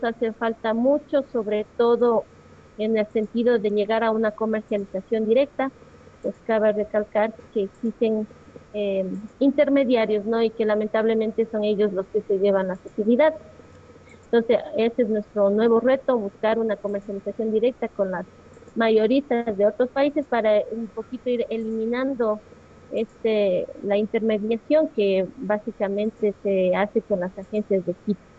hace falta mucho, sobre todo en el sentido de llegar a una comercialización directa, pues cabe recalcar que existen eh, intermediarios, ¿no? Y que lamentablemente son ellos los que se llevan las utilidades. Entonces, ese es nuestro nuevo reto, buscar una comercialización directa con las mayoristas de otros países para un poquito ir eliminando la intermediación que básicamente se hace con las agencias de Quito.